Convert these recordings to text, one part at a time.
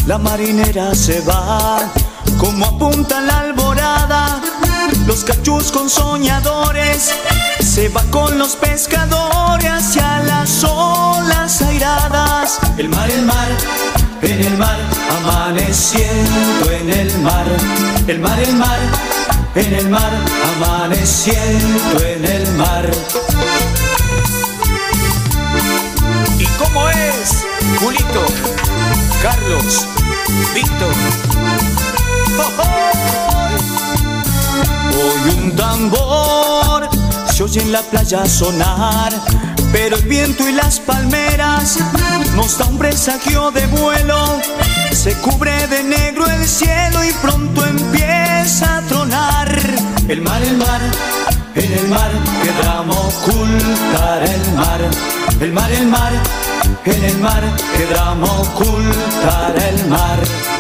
La marinera se va, como apunta la alborada. Los cachuscos soñadores se va con los pescadores hacia las olas airadas. El mar, en el mar, amaneciendo en el mar. El mar, en el mar, amaneciendo en el mar. ¿Y cómo es, Julito, Carlos, Víctor? ¡Oh, oh! Hoy un tambor se oye en la playa sonar, pero el viento y las palmeras nos da un presagio de vuelo. Se cubre de negro el cielo y pronto empieza a tronar. El mar, en el mar, querramos ocultar el mar. El mar, en el mar, querramos ocultar el mar.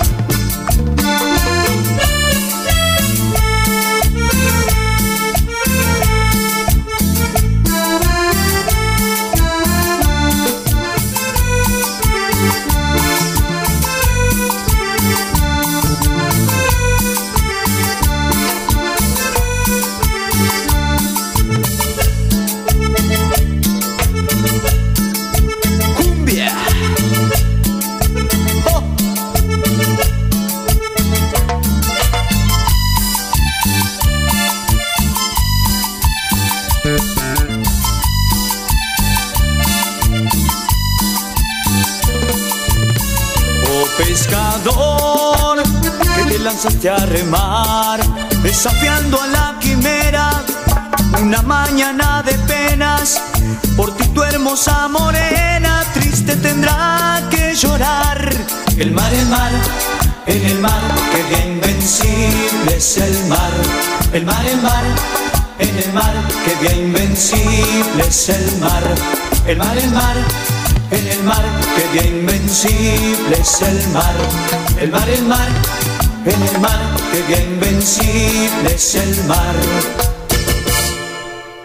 Pescador, que te lanzaste a remar, desafiando a la quimera, una mañana de penas. Por ti tu hermosa morena triste tendrá que llorar. El mar, en el mar, que bien invencible es el mar. El mar, en el mar, que bien invencible es el mar. El mar, en el mar, que bien invencible es el mar. El mar, en el mar, que bien invencible es el mar.